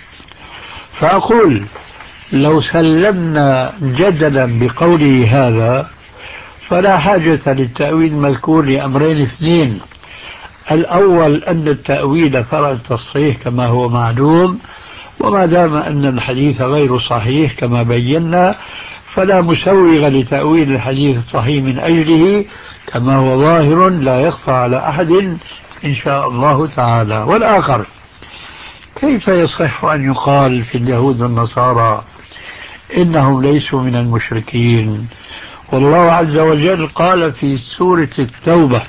فأقول لو سلمنا جدلا بقوله هذا فلا حاجة للتأويل المذكور لأمرين اثنين: الأول أن التأويل فرع التصحيح كما هو معلوم، وما دام أن الحديث غير صحيح كما بينا فلا مسوغ لتأويل الحديث الصحيح من أجله كما هو ظاهر لا يخفى على أحد إن شاء الله تعالى. والآخر كيف يصح أن يقال في اليهود والنصارى إنهم ليسوا من المشركين؟ والله عز وجل قال في سورة التوبة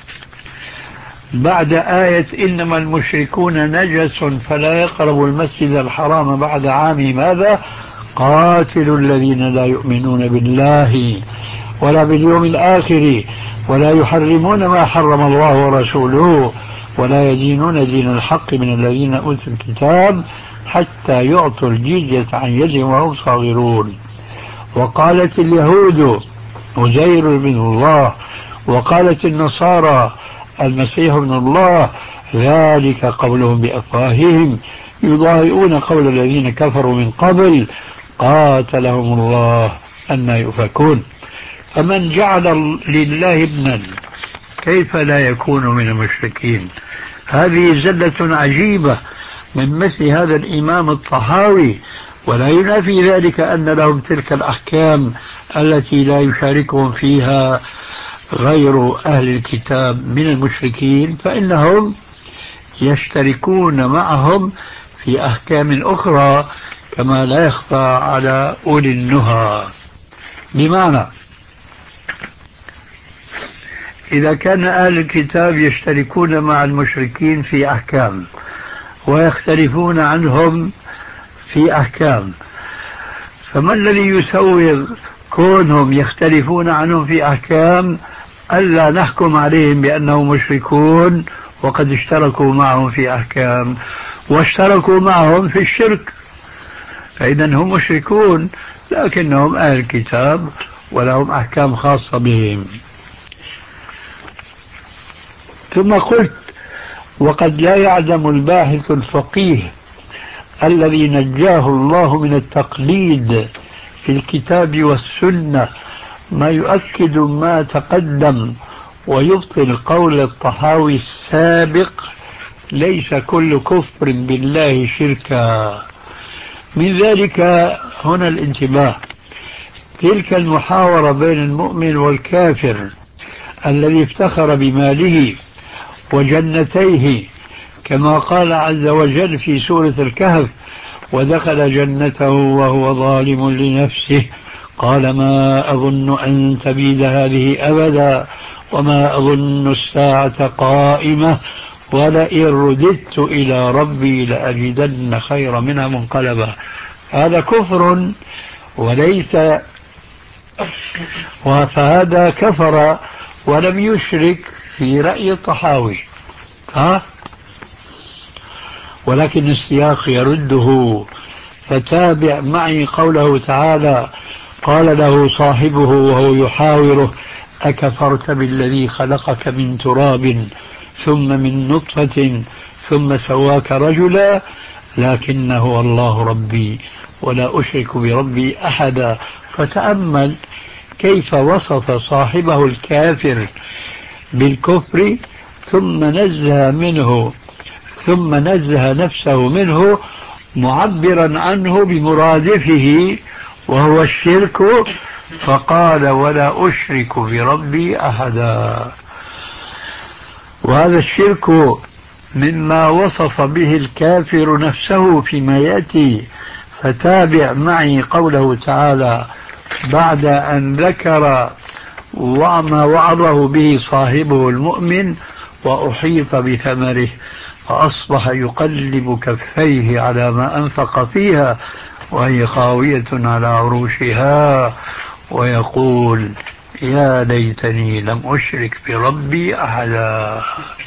بعد آية إنما المشركون نجس فلا يقربوا المسجد الحرام بعد عام ماذا قاتلوا الذين لا يؤمنون بالله ولا باليوم الآخر ولا يحرمون ما حرم الله ورسوله ولا يدينون دين الحق من الذين أوتوا الكتاب حتى يعطوا الجزية عن يد وهم صاغرون. وقالت اليهود عزير بن الله وقالت النصارى المسيح ابن الله ذلك قولهم بأفواههم يضاهئون قول الذين كفروا من قبل قاتلهم الله أن يؤفكون. فمن جعل لله ابنا كيف لا يكون من المشركين؟ هذه زلة عجيبة من مثل هذا الإمام الطحاوي، ولا ينافي ذلك أن لهم تلك الأحكام التي لا يشاركهم فيها غير أهل الكتاب من المشركين، فإنهم يشتركون معهم في أحكام أخرى كما لا يخفى على أولي النهى. بمعنى إذا كان أهل الكتاب يشتركون مع المشركين في أحكام ويختلفون عنهم في أحكام، فما الذي يسوغ كونهم يختلفون عنهم في أحكام ألا نحكم عليهم بأنهم مشركون وقد اشتركوا معهم في أحكام واشتركوا معهم في الشرك؟ فإذا هم مشركون لكنهم أهل الكتاب ولهم أحكام خاصة بهم. ثم قلت: وقد لا يعلم الباحث الفقيه الذي نجاه الله من التقليد في الكتاب والسنة ما يؤكد ما تقدم ويبطل قول الطحاوي السابق: ليس كل كفر بالله شركا. من ذلك هنا الانتباه: تلك المحاورة بين المؤمن والكافر الذي افتخر بماله وجنتيه، كما قال عز وجل في سورة الكهف: ودخل جنته وهو ظالم لنفسه قال ما أظن أن تبيد هذه أبدا وما أظن الساعة قائمة ولئن رددت إلى ربي لأجدن خيرا منها منقلبا. هذا كفر وليس، فهذا كفر ولم يشرك في رأي الطحاوي. ها؟ ولكن السياق يرده، فتابع معي قوله تعالى: قال له صاحبه وهو يحاوره: أكفرت بالذي خلقك من تراب ثم من نطفة ثم سواك رجلا لكن هو الله ربي ولا أشرك بربي أحدا. فتأمل كيف وصف صاحبه الكافر بالكفر ثم نزه منه ثم نزه نفسه منه معبرا عنه بمرادفه وهو الشرك، فقال: ولا أشرك بربي أحدا. وهذا الشرك مما وصف به الكافر نفسه فيما يأتي. فتابع معي قوله تعالى بعد أن ذكر وما وعظه به صاحبه المؤمن: وأحيط بثمره فأصبح يقلب كفيه على ما أنفق فيها وهي خاوية على عروشها ويقول: يا ليتني لم أشرك بربي أحدا.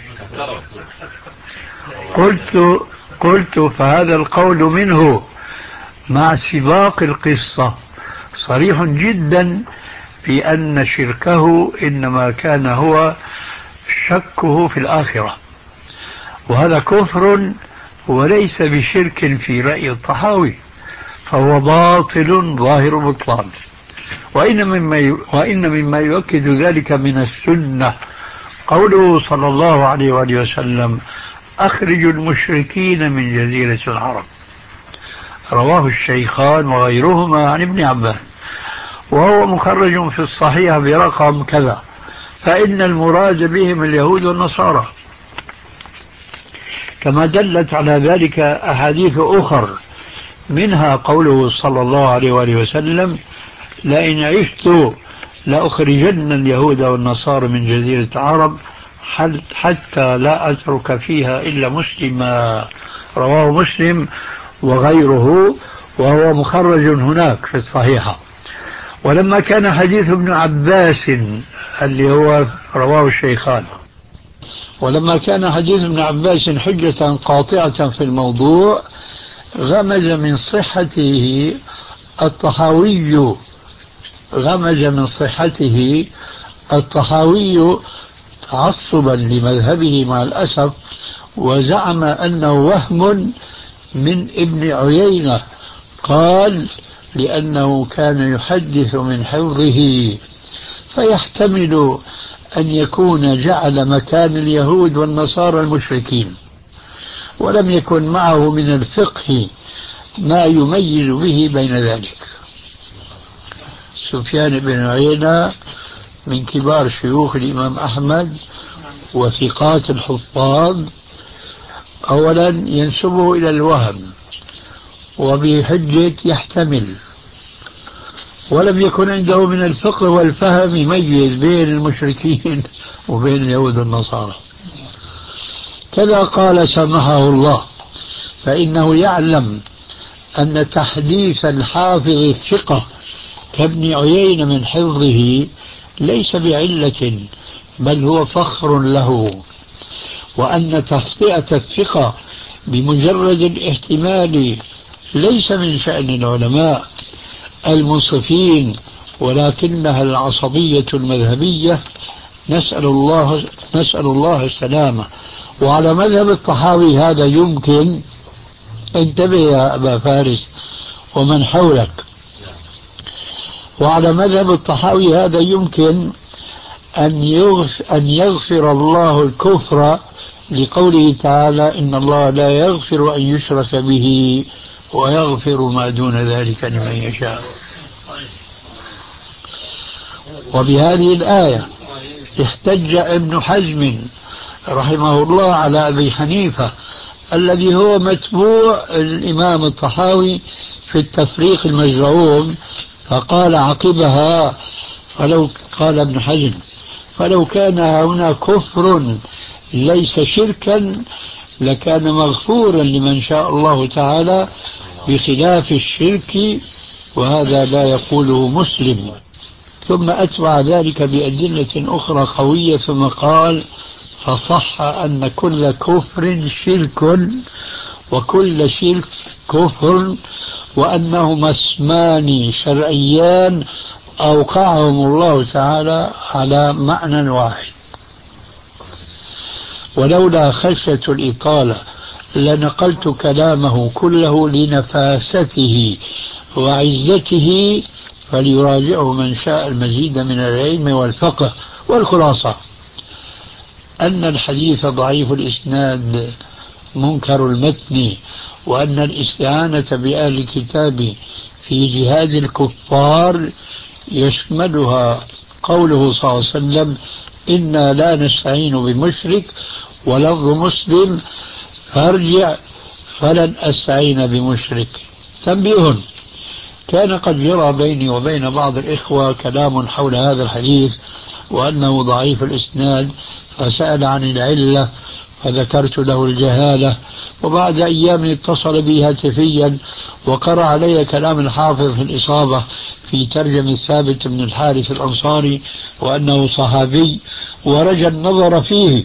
قلت قلت فهذا القول منه مع سباق القصة صريح جدا في أن شركه إنما كان هو شكه في الآخرة، وهذا كفر وليس بشرك في رأي الطحاوي، فهو باطل ظاهر بطلان. وإن مما وإن مما يؤكد ذلك من السنة قوله صلى الله عليه وآله وسلم: أخرجوا المشركين من جزيرة العرب. رواه الشيخان وغيرهما عن ابن عباس، وهو مخرج في الصحيح برقم كذا، فإن المراد بهم اليهود والنصارى، كما دلت على ذلك أحاديث أخر، منها قوله صلى الله عليه وآله وسلم: لئن عشت لأخرجن اليهود والنصارى من جزيرة العرب حتى لا أترك فيها إلا مسلما. رواه مسلم وغيره، وهو مخرج هناك في الصحيحة. ولما كان حديث ابن عباس اللي هو رواه الشيخان ولما كان حديث ابن عباس حجة قاطعة في الموضوع، غمز من صحته الطحاوي غمز من صحته الطحاوي تعصبا لمذهبه مع الأسف، وزعم أنه وهم من ابن عيينة، قال: لأنه كان يحدث من حفظه، فيحتمل أن يكون جعل مكان اليهود والنصارى المشركين، ولم يكن معه من الفقه ما يميز به بين ذلك. سفيان بن عيينة من كبار شيوخ الإمام أحمد وثقات الحفاظ، أولا ينسبه إلى الوهم وبحجة يحتمل، ولم يكن عنده من الفقه والفهم يميز بين المشركين وبين اليهود والنصارى. كذا قال سمحه الله: فإنه يعلم أن تحديث الحافظ الثقة كابن عيينة من حفظه ليس بعلة، بل هو فخر له، وأن تخطئة الثقة بمجرد الاحتمال ليس من شأن العلماء المنصفين ولكنها العصبية المذهبية، نسأل الله نسأل الله السلامة. وعلى مذهب الطحاوي هذا يمكن، انتبه يا أبا فارس ومن حولك، وعلى مذهب الطحاوي هذا يمكن أن يغفر, أن يغفر الله الكفر لقوله تعالى إن الله لا يغفر أن يشرك به ويغفر ما دون ذلك لمن يشاء. وبهذه الآية احتج ابن حزم رحمه الله على أبي حنيفة الذي هو متبوع الإمام الطحاوي في التفريق المزعوم، فقال عقبها فلو قال ابن حزم فلو كان هنا كفر ليس شركا لكان مغفورا لمن شاء الله تعالى بخلاف الشرك، وهذا لا يقوله مسلم. ثم أتبع ذلك بأدلة أخرى قوية ثم قال فصح أن كل كفر شرك وكل شرك كفر، وأنهما اسمان شرعيان أوقعهم الله تعالى على معنى واحد. ولولا خشية الإطالة لنقلت كلامه كله لنفاسته وعزته، فليراجعه من شاء المزيد من العلم والفقه. والخلاصة أن الحديث ضعيف الإسناد منكر المتن، وأن الاستعانة بأهل الكتاب في جهاد الكفار يشملها قوله صلى الله عليه وسلم إنا لا نستعين بمشرك، ولفظ مسلم فارجع فلن أستعين بمشرك. تنبيه، كان قد جرى بيني وبين بعض الإخوة كلام حول هذا الحديث وأنه ضعيف الإسناد، فسأل عن العلة فذكرت له الجهالة، وبعد أيام اتصل بي هاتفيا وقرأ علي كلام الحافظ في الإصابة في ترجمة ثابت بن الحارث الأنصاري وأنه صحابي، ورجى النظر فيه،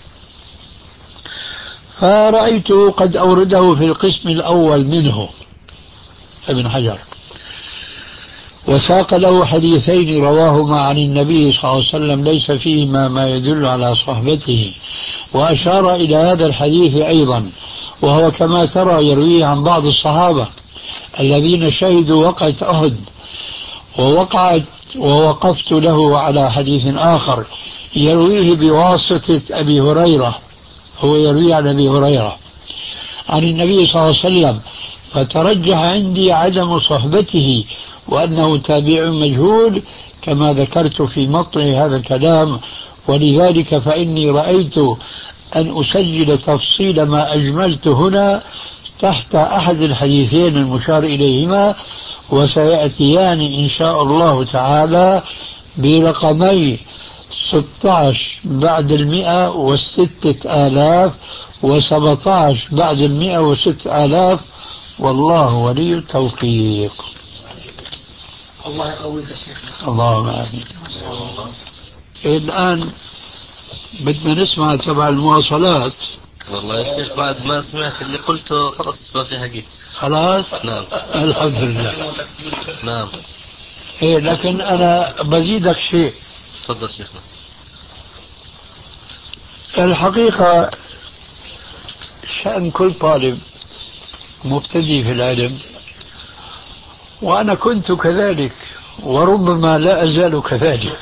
فرأيته قد أورده في القسم الأول منه ابن حجر، وساق له حديثين رواهما عن النبي صلى الله عليه وسلم ليس فيهما ما يدل على صحبته، وأشار إلى هذا الحديث أيضا، وهو كما ترى يرويه عن بعض الصحابة الذين شهدوا وقعة أحد، ووقعت ووقفت له على حديث آخر يرويه بواسطة أبي هريرة، هو يروي عن أبي هريرة عن النبي صلى الله عليه وسلم، فترجح عندي عدم صحبته وأنه تابع مجهول كما ذكرت في مطلع هذا الكلام. ولذلك فإني رأيت أن أسجل تفصيل ما أجملت هنا تحت أحد الحديثين المشار إليهما، وسيأتيان إن شاء الله تعالى برقمي ستة عشر بعد المئة وستة آلاف وسبعة عشر بعد المئة وستة آلاف، والله ولي التوفيق. الله يقويك يا شيخ. اللهم آمين. الآن بدنا نسمع تبع المواصلات. والله يا شيخ بعد ما سمعت اللي قلته خلاص ما في حقيقة. خلاص؟ نعم الحمد لله. نعم. إيه لكن أنا بزيدك شيء. تفضل شيخنا. الحقيقة شأن كل طالب مبتدئ في العلم، وأنا كنت كذلك وربما لا أزال كذلك،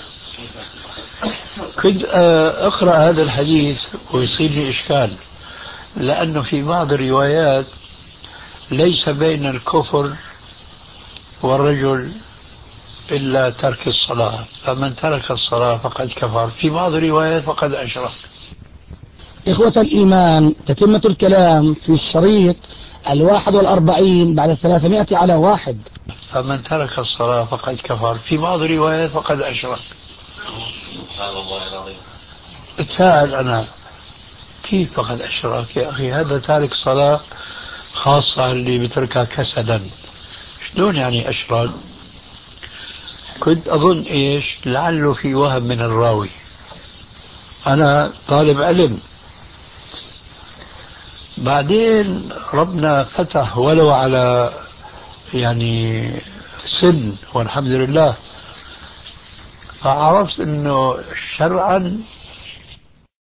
كنت أقرأ هذا الحديث ويصير لي إشكال، لأنه في بعض الروايات ليس بين الكفر والرجل إلا ترك الصلاة، فمن ترك الصلاة فقد كفر، في بعض الروايات فقد أشرك. إخوة الإيمان، تتمة الكلام في الشريط الواحد والأربعين بعد الثلاثمائة على واحد. فمن ترك الصلاة فقد كفر، في بعض الروايات فقد أشرك. سبحان الله العظيم. اتساءل أنا كيف فقد أشرك يا أخي؟ هذا تارك صلاة خاصة اللي بتركها كسلا، شلون يعني أشرك؟ كنت أظن إيش لعله في وهم من الراوي، أنا طالب علم. بعدين ربنا فتح ولو على يعني سن والحمد لله. فعرفت انه شرعا